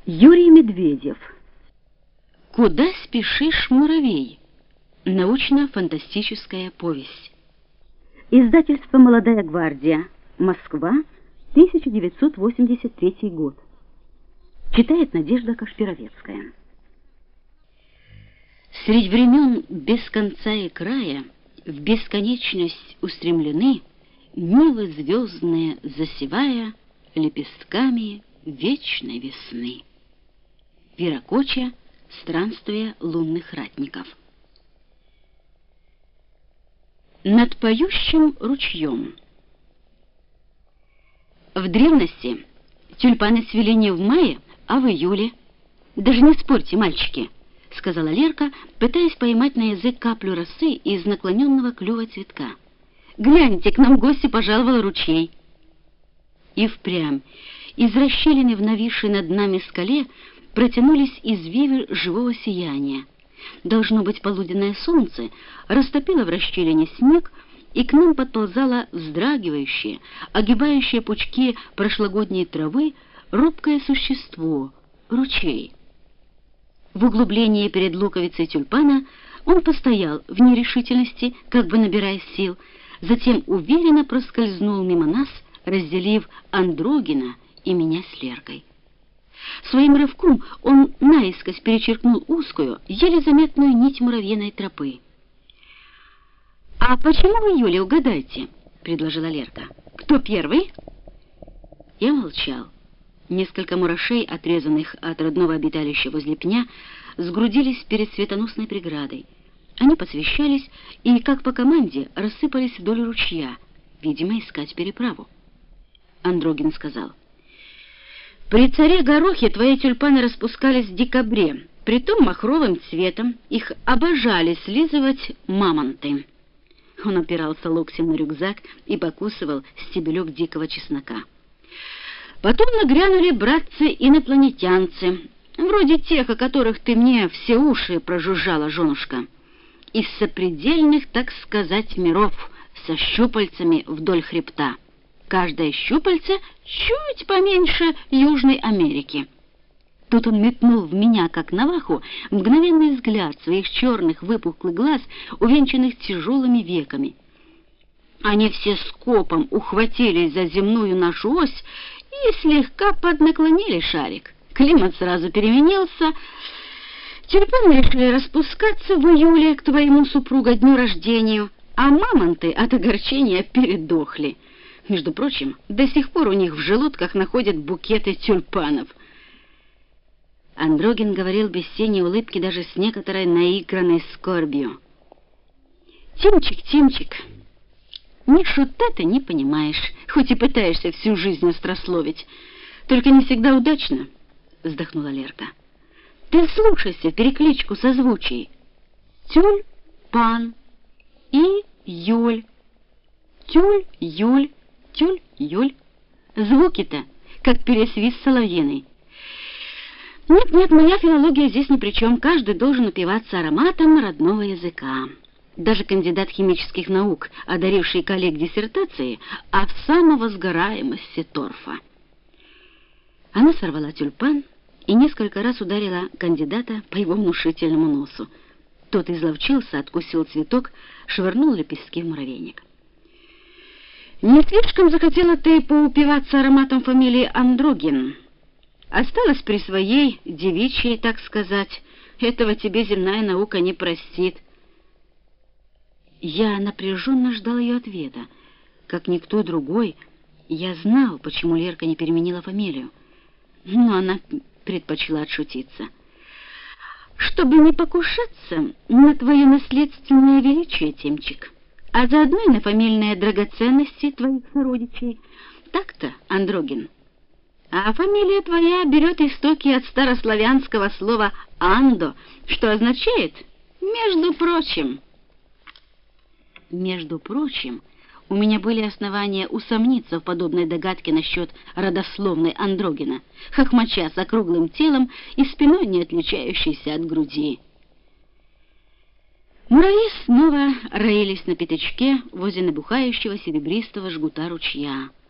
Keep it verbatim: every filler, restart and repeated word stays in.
Юрий Медведев. «Куда спешишь, муравей?» Научно-фантастическая повесть. Издательство «Молодая гвардия», Москва, тысяча девятьсот восемьдесят третий год. Читает Надежда Кашпировецкая. Средь времен без конца и края в бесконечность устремлены нивы звездные, засевая лепестками вечной весны. Виракоча. Странствие лунных ратников. Над поющим ручьем. В древности тюльпаны цвели не в мае, а в июле. Даже не спорьте, мальчики, — сказала Лерка, пытаясь поймать на язык каплю росы из наклоненного клюва цветка. Гляньте, к нам в гости пожаловал ручей. И впрямь из расщелины в нависшей над нами скале протянулись извивы живого сияния. Должно быть, полуденное солнце растопило в расщелине снег, и к нам подползало вздрагивающее, огибающее пучки прошлогодней травы робкое существо — ручей. В углублении перед луковицей тюльпана он постоял в нерешительности, как бы набирая сил, затем уверенно проскользнул мимо нас, разделив Андрогина и меня с Леркой. Своим рывком он наискось перечеркнул узкую, еле заметную нить муравьиной тропы. «А почему в июле, угадайте?» — предложила Лерка. «Кто первый?» Я молчал. Несколько мурашей, отрезанных от родного обиталища возле пня, сгрудились перед светоносной преградой. Они посвящались и, как по команде, рассыпались вдоль ручья, видимо, искать переправу. Андрогин сказал: «При царе Горохе твои тюльпаны распускались в декабре, притом махровым цветом. Их обожали слизывать мамонты». Он опирался локтем на рюкзак и покусывал стебелек дикого чеснока. «Потом нагрянули братцы-инопланетянцы, вроде тех, о которых ты мне все уши прожужжала, женушка, из сопредельных, так сказать, миров, со щупальцами вдоль хребта. Каждое щупальце чуть поменьше Южной Америки». Тут он метнул в меня, как наваху, мгновенный взгляд своих черных выпуклых глаз, увенчанных тяжелыми веками. Они все скопом ухватились за земную нашу ось и слегка поднаклонили шарик. Климат сразу переменился. Тюльпаны решили распускаться в июле к твоему супругу дню рождения, а мамонты от огорчения передохли. Между прочим, до сих пор у них в желудках находят букеты тюльпанов. Андрогин говорил без тени улыбки, даже с некоторой наигранной скорбью. «Тимчик, Тимчик, ни шута ты не понимаешь, хоть и пытаешься всю жизнь острословить. Только не всегда удачно», — вздохнула Лерка. «Ты слушайся перекличку созвучий. Тюль-пан, и-юль, тюль-юль, тюль-юль. Звуки-то, как пересвист соловьиный. Нет-нет, моя филология здесь ни при чем. Каждый должен упиваться ароматом родного языка. Даже кандидат химических наук, одаривший коллег диссертации о самовозгораемости торфа». Она сорвала тюльпан и несколько раз ударила кандидата по его внушительному носу. Тот изловчился, откусил цветок, швырнул лепестки в муравейник. «Не слишком захотела ты поупиваться ароматом фамилии Андрогин. Осталась при своей девичьей, так сказать. Этого тебе земная наука не простит». Я напряженно ждал ее ответа. Как никто другой, я знал, почему Лерка не переменила фамилию. Но она предпочла отшутиться. «Чтобы не покушаться на твое наследственное величие, Тимчик, а заодно и на фамильные драгоценности твоих сородичей. Так-то, Андрогин. А фамилия твоя берет истоки от старославянского слова «андо», что означает «между прочим». Между прочим, у меня были основания усомниться в подобной догадке насчет родословной Андрогина, хохмача с округлым телом и спиной, не отличающейся от груди. Муравьи снова роились на пятачке возле набухающего серебристого жгута ручья.